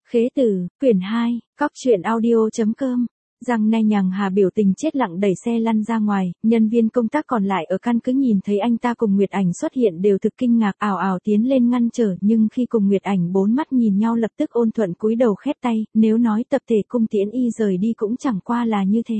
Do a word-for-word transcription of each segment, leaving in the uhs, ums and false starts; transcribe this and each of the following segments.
Khế Tử, quyển hai, cóc truyện audio chấm com. Giang Nay Nhàng Hà biểu tình chết lặng đẩy xe lăn ra ngoài, nhân viên công tác còn lại ở căn cứ nhìn thấy anh ta cùng Nguyệt Ảnh xuất hiện đều thực kinh ngạc ảo ảo tiến lên ngăn trở, nhưng khi cùng Nguyệt Ảnh bốn mắt nhìn nhau lập tức ôn thuận cúi đầu khép tay, nếu nói tập thể cung tiễn y rời đi cũng chẳng qua là như thế.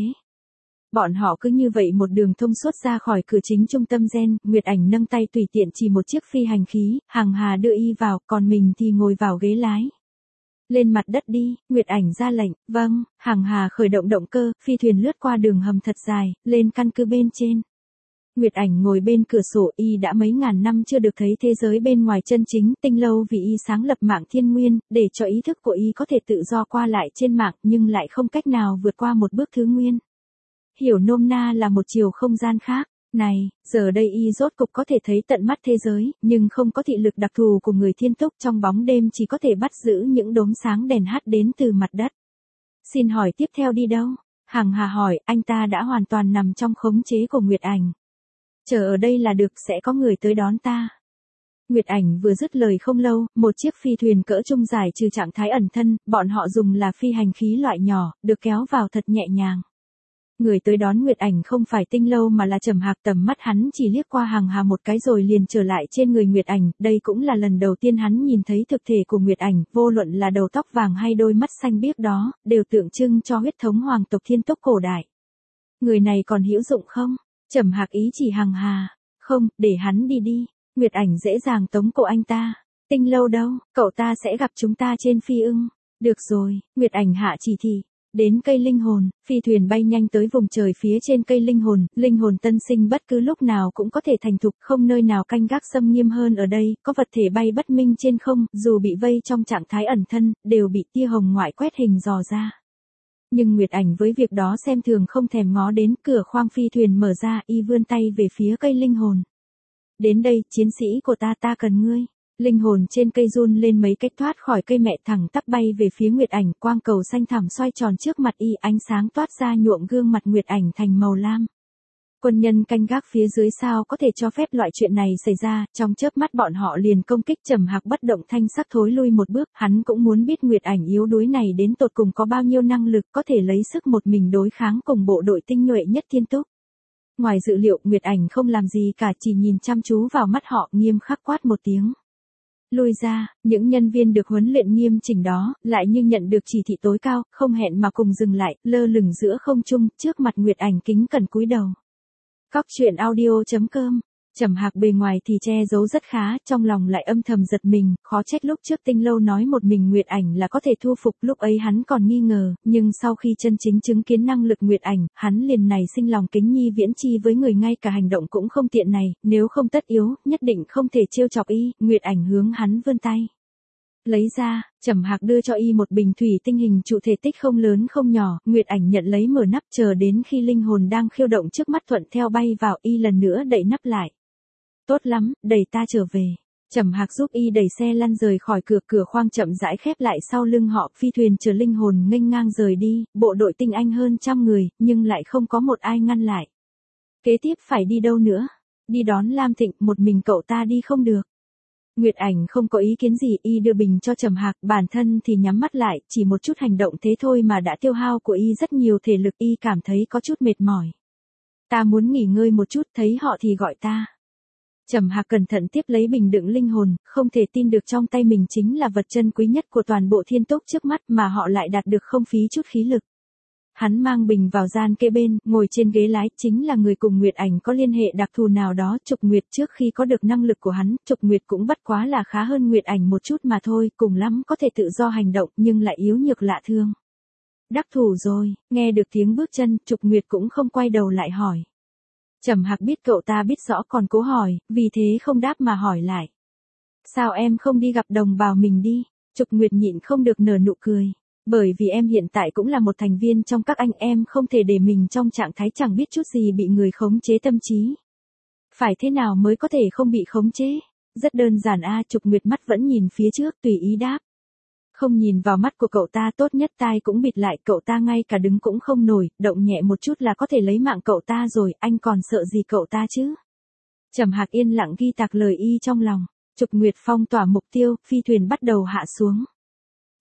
Bọn họ cứ như vậy một đường thông suốt ra khỏi cửa chính trung tâm gen, Nguyệt Ảnh nâng tay tùy tiện chỉ một chiếc phi hành khí, Hằng Hà đưa y vào, còn mình thì ngồi vào ghế lái. Lên mặt đất đi, Nguyệt Ảnh ra lệnh, vâng, Hằng Hà khởi động động cơ, phi thuyền lướt qua đường hầm thật dài, lên căn cứ bên trên. Nguyệt Ảnh ngồi bên cửa sổ, y đã mấy ngàn năm chưa được thấy thế giới bên ngoài chân chính, tinh lâu vì y sáng lập mạng thiên nguyên, để cho ý thức của y có thể tự do qua lại trên mạng, nhưng lại không cách nào vượt qua một bước thứ nguyên. Hiểu nôm na là một chiều không gian khác. Này, giờ đây y rốt cục có thể thấy tận mắt thế giới, nhưng không có thị lực đặc thù của người thiên túc, trong bóng đêm chỉ có thể bắt giữ những đốm sáng đèn hát đến từ mặt đất. Xin hỏi tiếp theo đi đâu? Hằng Hà hỏi, anh ta đã hoàn toàn nằm trong khống chế của Nguyệt Ảnh. Chờ ở đây là được, sẽ có người tới đón ta. Nguyệt Ảnh vừa dứt lời không lâu, một chiếc phi thuyền cỡ trung dài trừ trạng thái ẩn thân, bọn họ dùng là phi hành khí loại nhỏ, được kéo vào thật nhẹ nhàng. Người tới đón Nguyệt Ảnh không phải Tinh Lâu mà là Trầm Hạc, tầm mắt hắn chỉ liếc qua Hằng Hà một cái rồi liền trở lại trên người Nguyệt Ảnh, đây cũng là lần đầu tiên hắn nhìn thấy thực thể của Nguyệt Ảnh, vô luận là đầu tóc vàng hay đôi mắt xanh biếc đó, đều tượng trưng cho huyết thống hoàng tộc thiên túc cổ đại. Người này còn hữu dụng không? Trầm Hạc ý chỉ Hằng Hà, không, để hắn đi đi. Nguyệt Ảnh dễ dàng tống cổ anh ta. Tinh Lâu đâu, cậu ta sẽ gặp chúng ta trên phi ưng. Được rồi, Nguyệt Ảnh hạ chỉ thị. Đến cây linh hồn, phi thuyền bay nhanh tới vùng trời phía trên cây linh hồn, linh hồn tân sinh bất cứ lúc nào cũng có thể thành thục, không nơi nào canh gác xâm nghiêm hơn ở đây, có vật thể bay bất minh trên không, dù bị vây trong trạng thái ẩn thân, đều bị tia hồng ngoại quét hình dò ra. Nhưng Nguyệt Ảnh với việc đó xem thường không thèm ngó đến, cửa khoang phi thuyền mở ra, y vươn tay về phía cây linh hồn. Đến đây, chiến sĩ của ta, ta cần ngươi. Linh hồn trên cây run lên mấy cách thoát khỏi cây mẹ thẳng tắp bay về phía Nguyệt Ảnh, quang cầu xanh thẳm xoay tròn trước mặt y, ánh sáng toát ra nhuộm gương mặt Nguyệt Ảnh thành màu lam. Quân nhân canh gác phía dưới sao có thể cho phép loại chuyện này xảy ra, trong chớp mắt bọn họ liền công kích. Trầm Hạc bất động thanh sắc thối lui một bước, hắn cũng muốn biết Nguyệt Ảnh yếu đuối này đến tột cùng có bao nhiêu năng lực có thể lấy sức một mình đối kháng cùng bộ đội tinh nhuệ nhất thiên túc. Ngoài dự liệu, Nguyệt Ảnh không làm gì cả, chỉ nhìn chăm chú vào mắt họ, nghiêm khắc quát một tiếng. Lui ra, những nhân viên được huấn luyện nghiêm chỉnh đó, lại như nhận được chỉ thị tối cao, không hẹn mà cùng dừng lại, lơ lửng giữa không trung, trước mặt Nguyệt Ảnh kính cẩn cúi đầu. Cóc truyện audio chấm com. Trầm Hạc bề ngoài thì che giấu rất khá, trong lòng lại âm thầm giật mình, khó trách lúc trước Tinh Lâu nói một mình Nguyệt Ảnh là có thể thu phục, lúc ấy hắn còn nghi ngờ, nhưng sau khi chân chính chứng kiến năng lực Nguyệt Ảnh, hắn liền này sinh lòng kính nhi viễn chi với người, ngay cả hành động cũng không tiện này, nếu không tất yếu, nhất định không thể trêu chọc y. Nguyệt Ảnh hướng hắn vươn tay. Lấy ra, Trầm Hạc đưa cho y một bình thủy tinh hình trụ thể tích không lớn không nhỏ, Nguyệt Ảnh nhận lấy mở nắp, chờ đến khi linh hồn đang khiêu động trước mắt thuận theo bay vào, y lần nữa đậy nắp lại. Tốt lắm, đẩy ta trở về. Trầm Hạc giúp y đẩy xe lăn rời khỏi cửa, cửa khoang chậm rãi khép lại sau lưng họ, phi thuyền chở linh hồn nghênh ngang rời đi, bộ đội tinh anh hơn trăm người, nhưng lại không có một ai ngăn lại. Kế tiếp phải đi đâu nữa? Đi đón Lam Thịnh, một mình cậu ta đi không được. Nguyệt Ảnh không có ý kiến gì, y đưa bình cho Trầm Hạc, bản thân thì nhắm mắt lại, chỉ một chút hành động thế thôi mà đã tiêu hao của y rất nhiều thể lực, y cảm thấy có chút mệt mỏi. Ta muốn nghỉ ngơi một chút, thấy họ thì gọi ta. Trầm Hạc cẩn thận tiếp lấy bình đựng linh hồn, không thể tin được trong tay mình chính là vật chân quý nhất của toàn bộ thiên túc trước mắt mà họ lại đạt được không phí chút khí lực. Hắn mang bình vào gian kế bên, ngồi trên ghế lái, chính là người cùng Nguyệt Ảnh có liên hệ đặc thù nào đó. Trục Nguyệt trước khi có được năng lực của hắn, Trục Nguyệt cũng bất quá là khá hơn Nguyệt Ảnh một chút mà thôi, cùng lắm có thể tự do hành động nhưng lại yếu nhược lạ thương. Đắc thủ rồi, nghe được tiếng bước chân, Trục Nguyệt cũng không quay đầu lại hỏi. Trầm Hạc biết cậu ta biết rõ còn cố hỏi, vì thế không đáp mà hỏi lại. Sao em không đi gặp đồng bào mình đi? Trục Nguyệt nhịn không được nở nụ cười. Bởi vì em hiện tại cũng là một thành viên trong các anh, em không thể để mình trong trạng thái chẳng biết chút gì bị người khống chế tâm trí. Phải thế nào mới có thể không bị khống chế? Rất đơn giản a. Trục Nguyệt mắt vẫn nhìn phía trước, tùy ý đáp. Không nhìn vào mắt của cậu ta, tốt nhất tai cũng bịt lại, cậu ta ngay cả đứng cũng không nổi, động nhẹ một chút là có thể lấy mạng cậu ta rồi, anh còn sợ gì cậu ta chứ? Trầm Hạc yên lặng ghi tạc lời y trong lòng. Trục Nguyệt phong tỏa mục tiêu, phi thuyền bắt đầu hạ xuống.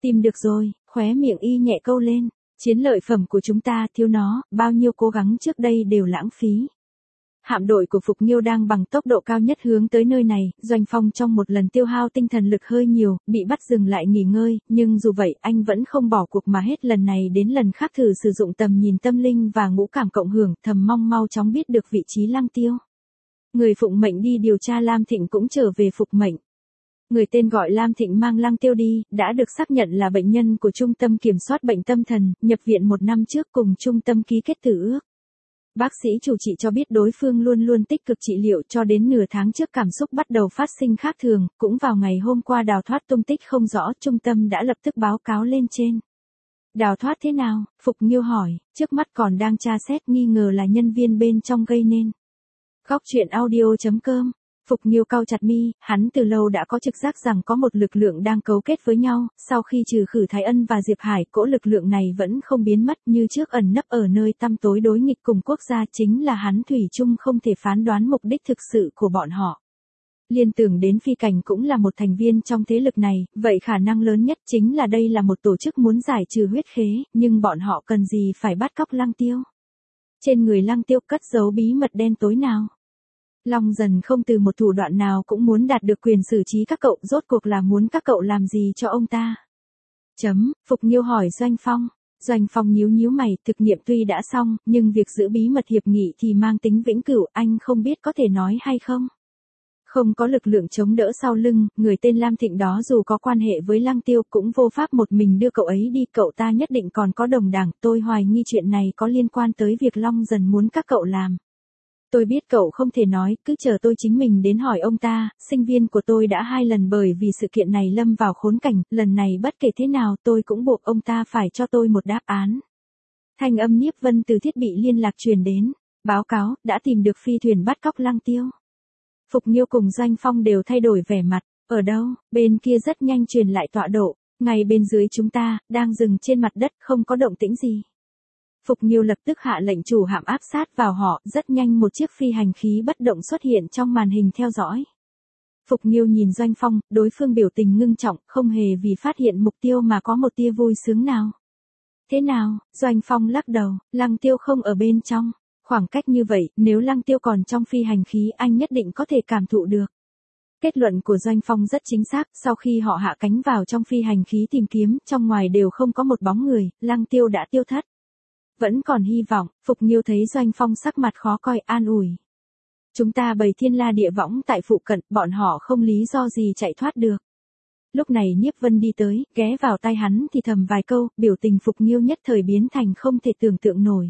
Tìm được rồi, khóe miệng y nhẹ câu lên. Chiến lợi phẩm của chúng ta thiếu nó, bao nhiêu cố gắng trước đây đều lãng phí. Hạm đội của Phục Nghiêu đang bằng tốc độ cao nhất hướng tới nơi này, Doanh Phong trong một lần tiêu hao tinh thần lực hơi nhiều, bị bắt dừng lại nghỉ ngơi, nhưng dù vậy anh vẫn không bỏ cuộc mà hết lần này đến lần khác thử sử dụng tầm nhìn tâm linh và ngũ cảm cộng hưởng, thầm mong mau chóng biết được vị trí Lăng Tiêu. Người phụng mệnh đi điều tra Lam Thịnh cũng trở về phục mệnh. Người tên gọi Lam Thịnh mang Lăng Tiêu đi, đã được xác nhận là bệnh nhân của Trung tâm Kiểm soát Bệnh Tâm Thần, nhập viện một năm trước cùng trung tâm ký kết tử ước. Bác sĩ chủ trị cho biết đối phương luôn luôn tích cực trị liệu cho đến nửa tháng trước cảm xúc bắt đầu phát sinh khác thường, cũng vào ngày hôm qua đào thoát tung tích không rõ, trung tâm đã lập tức báo cáo lên trên. Đào thoát thế nào? Phục Nghiêu hỏi, trước mắt còn đang tra xét nghi ngờ là nhân viên bên trong gây nên. Góc truyện audio chấm com. Phục Nghiêu cau chặt mi, hắn từ lâu đã có trực giác rằng có một lực lượng đang cấu kết với nhau, sau khi trừ khử Thái Ân và Diệp Hải, cỗ lực lượng này vẫn không biến mất như trước ẩn nấp ở nơi tăm tối đối nghịch cùng quốc gia, chính là hắn thủy chung không thể phán đoán mục đích thực sự của bọn họ. Liên tưởng đến Phi Cảnh cũng là một thành viên trong thế lực này, vậy khả năng lớn nhất chính là đây là một tổ chức muốn giải trừ huyết khế, nhưng bọn họ cần gì phải bắt cóc Lăng Tiêu? Trên người Lăng Tiêu cất giấu bí mật đen tối nào? Long Dần không từ một thủ đoạn nào cũng muốn đạt được quyền xử trí các cậu, rốt cuộc là muốn các cậu làm gì cho ông ta? Chấm, Phục Nghiêu hỏi Doanh Phong. Doanh Phong nhíu nhíu mày, thực nghiệm tuy đã xong, nhưng việc giữ bí mật hiệp nghị thì mang tính vĩnh cửu, anh không biết có thể nói hay không? Không có lực lượng chống đỡ sau lưng, người tên Lam Thịnh đó dù có quan hệ với Lăng Tiêu cũng vô pháp một mình đưa cậu ấy đi, cậu ta nhất định còn có đồng đảng, tôi hoài nghi chuyện này có liên quan tới việc Long Dần muốn các cậu làm. Tôi biết cậu không thể nói, cứ chờ tôi chính mình đến hỏi ông ta, sinh viên của tôi đã hai lần bởi vì sự kiện này lâm vào khốn cảnh, lần này bất kể thế nào tôi cũng buộc ông ta phải cho tôi một đáp án. Thanh âm Nhiếp Vân từ thiết bị liên lạc truyền đến, báo cáo, đã tìm được phi thuyền bắt cóc Lăng Tiêu. Phục Nghiêu cùng Doanh Phong đều thay đổi vẻ mặt, ở đâu, bên kia rất nhanh truyền lại tọa độ, ngay bên dưới chúng ta, đang dừng trên mặt đất không có động tĩnh gì. Phục Nghiêu lập tức hạ lệnh chủ hạm áp sát vào họ, rất nhanh một chiếc phi hành khí bất động xuất hiện trong màn hình theo dõi. Phục Nghiêu nhìn Doanh Phong, đối phương biểu tình ngưng trọng, không hề vì phát hiện mục tiêu mà có một tia vui sướng nào. Thế nào? Doanh Phong lắc đầu, Lăng Tiêu không ở bên trong. Khoảng cách như vậy, nếu Lăng Tiêu còn trong phi hành khí anh nhất định có thể cảm thụ được. Kết luận của Doanh Phong rất chính xác, sau khi họ hạ cánh vào trong phi hành khí tìm kiếm, trong ngoài đều không có một bóng người, Lăng Tiêu đã tiêu thất. Vẫn còn hy vọng, Phục Nghiêu thấy Doanh Phong sắc mặt khó coi, an ủi. Chúng ta bày thiên la địa võng tại phụ cận, bọn họ không lý do gì chạy thoát được. Lúc này Nhiếp Vân đi tới, ghé vào tai hắn thì thầm vài câu, biểu tình Phục Nghiêu nhất thời biến thành không thể tưởng tượng nổi.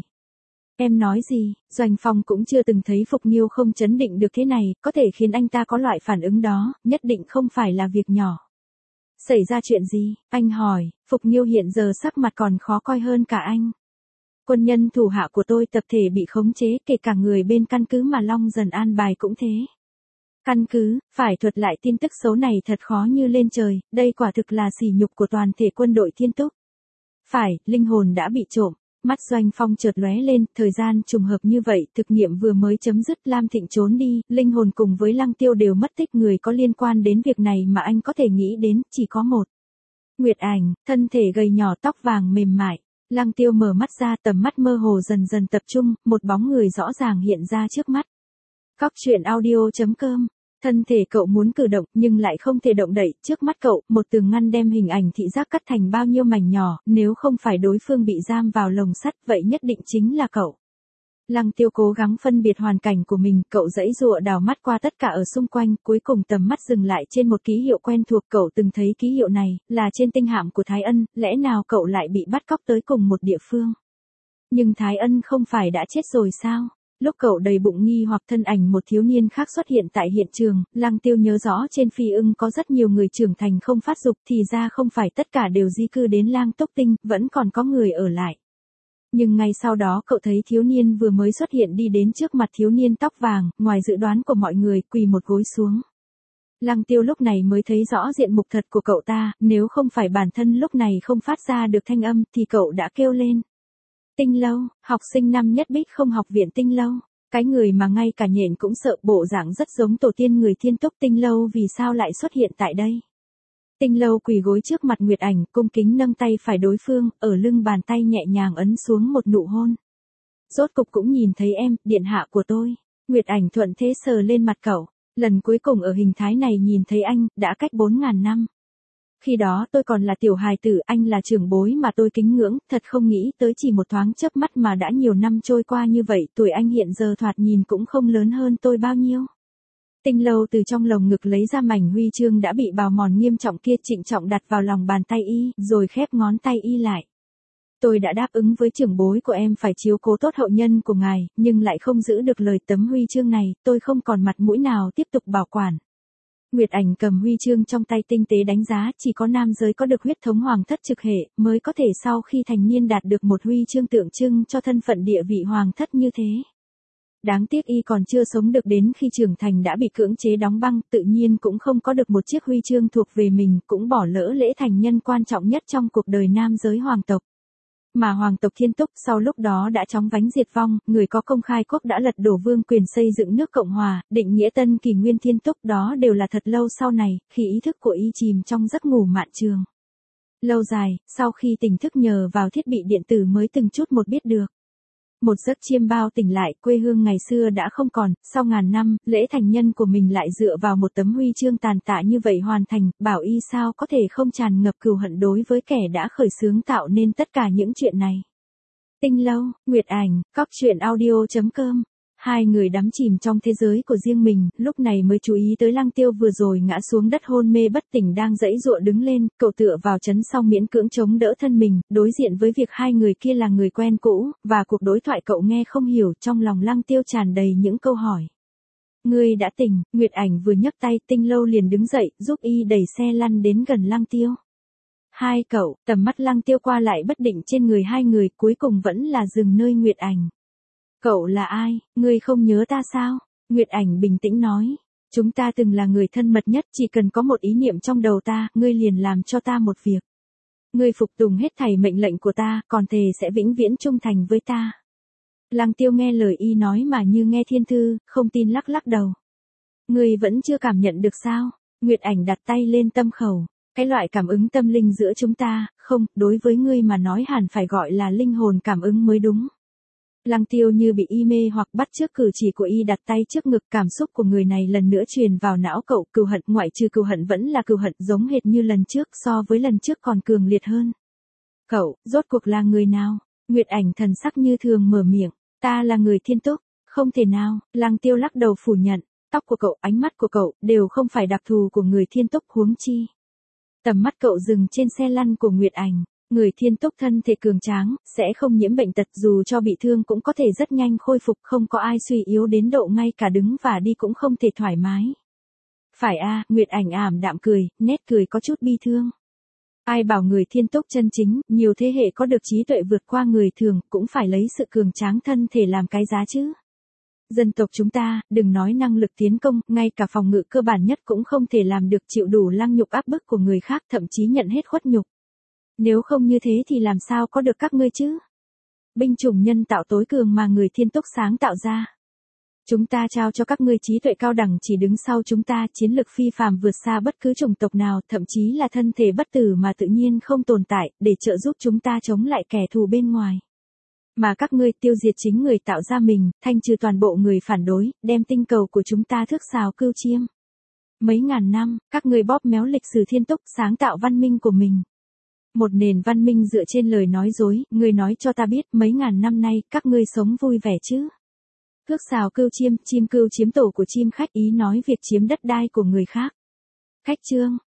Em nói gì? Doanh Phong cũng chưa từng thấy Phục Nghiêu không chấn định được thế này, có thể khiến anh ta có loại phản ứng đó, nhất định không phải là việc nhỏ. Xảy ra chuyện gì? Anh hỏi, Phục Nghiêu hiện giờ sắc mặt còn khó coi hơn cả anh. Quân nhân thủ hạ của tôi tập thể bị khống chế, kể cả người bên căn cứ mà Long Dần an bài cũng thế. Căn cứ, phải thuật lại tin tức xấu này thật khó như lên trời, đây quả thực là sỉ nhục của toàn thể quân đội Thiên Túc. Phải, linh hồn đã bị trộm. Mắt Doanh Phong chợt lóe lên, thời gian trùng hợp như vậy, thực nghiệm vừa mới chấm dứt, Lam Thịnh trốn đi, linh hồn cùng với Lăng Tiêu đều mất tích, người có liên quan đến việc này mà anh có thể nghĩ đến, chỉ có một. Nguyệt Ảnh, thân thể gầy nhỏ tóc vàng mềm mại. Lăng Tiêu mở mắt ra, tầm mắt mơ hồ dần dần tập trung, một bóng người rõ ràng hiện ra trước mắt. Góc truyện audio chấm com. Thân thể cậu muốn cử động nhưng lại không thể động đậy, trước mắt cậu, một tường ngăn đem hình ảnh thị giác cắt thành bao nhiêu mảnh nhỏ, nếu không phải đối phương bị giam vào lồng sắt, vậy nhất định chính là cậu. Lăng Tiêu cố gắng phân biệt hoàn cảnh của mình, cậu giãy giụa đào mắt qua tất cả ở xung quanh, cuối cùng tầm mắt dừng lại trên một ký hiệu quen thuộc, cậu từng thấy ký hiệu này, là trên tinh hạm của Thái Ân, lẽ nào cậu lại bị bắt cóc tới cùng một địa phương? Nhưng Thái Ân không phải đã chết rồi sao? Lúc cậu đầy bụng nghi hoặc thân ảnh một thiếu niên khác xuất hiện tại hiện trường, Lăng Tiêu nhớ rõ trên Phi Ưng có rất nhiều người trưởng thành không phát dục, thì ra không phải tất cả đều di cư đến Lang Túc Tinh, vẫn còn có người ở lại. Nhưng ngay sau đó cậu thấy thiếu niên vừa mới xuất hiện đi đến trước mặt thiếu niên tóc vàng, ngoài dự đoán của mọi người, quỳ một gối xuống. Lăng Tiêu lúc này mới thấy rõ diện mục thật của cậu ta, nếu không phải bản thân lúc này không phát ra được thanh âm thì cậu đã kêu lên. Tinh Lâu, học sinh năm nhất Bích Không học viện Tinh Lâu, cái người mà ngay cả nhện cũng sợ, bộ dạng rất giống tổ tiên người Thiên Túc. Tinh Lâu vì sao lại xuất hiện tại đây? Tinh Lâu quỳ gối trước mặt Nguyệt Ảnh, cung kính nâng tay phải đối phương, ở lưng bàn tay nhẹ nhàng ấn xuống một nụ hôn. Rốt cục cũng nhìn thấy em, điện hạ của tôi. Nguyệt Ảnh thuận thế sờ lên mặt cậu. Lần cuối cùng ở hình thái này nhìn thấy anh, đã cách bốn ngàn năm. Khi đó tôi còn là tiểu hài tử, anh là trưởng bối mà tôi kính ngưỡng, thật không nghĩ tới chỉ một thoáng chớp mắt mà đã nhiều năm trôi qua như vậy, tuổi anh hiện giờ thoạt nhìn cũng không lớn hơn tôi bao nhiêu. Tinh Lâu từ trong lồng ngực lấy ra mảnh huy chương đã bị bào mòn nghiêm trọng kia, trịnh trọng đặt vào lòng bàn tay y, rồi khép ngón tay y lại. Tôi đã đáp ứng với trưởng bối của em phải chiếu cố tốt hậu nhân của ngài, nhưng lại không giữ được lời tấm huy chương này, tôi không còn mặt mũi nào tiếp tục bảo quản. Nguyệt Ảnh cầm huy chương trong tay tinh tế đánh giá, chỉ có nam giới có được huyết thống hoàng thất trực hệ, mới có thể sau khi thành niên đạt được một huy chương tượng trưng cho thân phận địa vị hoàng thất như thế. Đáng tiếc y còn chưa sống được đến khi trưởng thành đã bị cưỡng chế đóng băng, tự nhiên cũng không có được một chiếc huy chương thuộc về mình, cũng bỏ lỡ lễ thành nhân quan trọng nhất trong cuộc đời nam giới hoàng tộc. Mà hoàng tộc Thiên Túc sau lúc đó đã chóng vánh diệt vong, người có công khai quốc đã lật đổ vương quyền xây dựng nước Cộng Hòa, định nghĩa tân kỷ nguyên Thiên Túc, đó đều là thật lâu sau này, khi ý thức của y chìm trong giấc ngủ mạn trường. Lâu dài, sau khi tỉnh thức nhờ vào thiết bị điện tử mới từng chút một biết được. Một giấc chiêm bao tỉnh lại, quê hương ngày xưa đã không còn, sau ngàn năm, lễ thành nhân của mình lại dựa vào một tấm huy chương tàn tạ như vậy hoàn thành, bảo y sao có thể không tràn ngập cừu hận đối với kẻ đã khởi xướng tạo nên tất cả những chuyện này. Tinh Lâu, Nguyệt Ảnh, cóc truyện audio chấm com. Hai người đắm chìm trong thế giới của riêng mình, lúc này mới chú ý tới Lăng Tiêu vừa rồi ngã xuống đất hôn mê bất tỉnh đang giãy giụa đứng lên, cậu tựa vào chấn sau miễn cưỡng chống đỡ thân mình, đối diện với việc hai người kia là người quen cũ, và cuộc đối thoại cậu nghe không hiểu, trong lòng Lăng Tiêu tràn đầy những câu hỏi. Ngươi đã tỉnh, Nguyệt Ảnh vừa nhấc tay, Tinh Lâu liền đứng dậy, giúp y đẩy xe lăn đến gần Lăng Tiêu. Hai cậu, tầm mắt Lăng Tiêu qua lại bất định trên người hai người, cuối cùng vẫn là dừng nơi Nguyệt Ảnh. Cậu là ai, ngươi không nhớ ta sao? Nguyệt Ảnh bình tĩnh nói. Chúng ta từng là người thân mật nhất, chỉ cần có một ý niệm trong đầu ta, ngươi liền làm cho ta một việc. Ngươi phục tùng hết thảy mệnh lệnh của ta, còn thề sẽ vĩnh viễn trung thành với ta. Lăng Tiêu nghe lời y nói mà như nghe thiên thư, không tin lắc lắc đầu. Ngươi vẫn chưa cảm nhận được sao? Nguyệt Ảnh đặt tay lên tâm khẩu. Cái loại cảm ứng tâm linh giữa chúng ta, không, đối với ngươi mà nói hẳn phải gọi là linh hồn cảm ứng mới đúng. Lăng Tiêu như bị y mê hoặc bắt chước cử chỉ của y đặt tay trước ngực, cảm xúc của người này lần nữa truyền vào não cậu, cừu hận, ngoại trừ cừu hận vẫn là cừu hận, giống hệt như lần trước, so với lần trước còn cường liệt hơn. Cậu, rốt cuộc là người nào? Nguyệt Ảnh thần sắc như thường mở miệng, ta là người Thiên Túc. Không thể nào, Lăng Tiêu lắc đầu phủ nhận, tóc của cậu, ánh mắt của cậu, đều không phải đặc thù của người Thiên Túc, huống chi. Tầm mắt cậu dừng trên xe lăn của Nguyệt Ảnh. Người Thiên Túc thân thể cường tráng, sẽ không nhiễm bệnh tật, dù cho bị thương cũng có thể rất nhanh khôi phục, không có ai suy yếu đến độ ngay cả đứng và đi cũng không thể thoải mái. Phải a, Nguyệt Ảnh ảm đạm cười, nét cười có chút bi thương. Ai bảo người Thiên Túc chân chính, nhiều thế hệ có được trí tuệ vượt qua người thường, cũng phải lấy sự cường tráng thân thể làm cái giá chứ. Dân tộc chúng ta, đừng nói năng lực tiến công, ngay cả phòng ngự cơ bản nhất cũng không thể làm được, chịu đủ lăng nhục áp bức của người khác, thậm chí nhận hết khuất nhục. Nếu không như thế thì làm sao có được các ngươi chứ? Binh chủng nhân tạo tối cường mà người Thiên Túc sáng tạo ra. Chúng ta trao cho các ngươi trí tuệ cao đẳng chỉ đứng sau chúng ta, chiến lực phi phàm vượt xa bất cứ chủng tộc nào, thậm chí là thân thể bất tử mà tự nhiên không tồn tại, để trợ giúp chúng ta chống lại kẻ thù bên ngoài. Mà các ngươi tiêu diệt chính người tạo ra mình, thanh trừ toàn bộ người phản đối, đem tinh cầu của chúng ta thước sào cưu chiêm. Mấy ngàn năm, các ngươi bóp méo lịch sử Thiên Túc, sáng tạo văn minh của mình. Một nền văn minh dựa trên lời nói dối, ngươi nói cho ta biết, mấy ngàn năm nay, các ngươi sống vui vẻ chứ? Thước sào cưu chiêm, chim cưu chiếm tổ của chim khách, ý nói việc chiếm đất đai của người khác. Khách trương,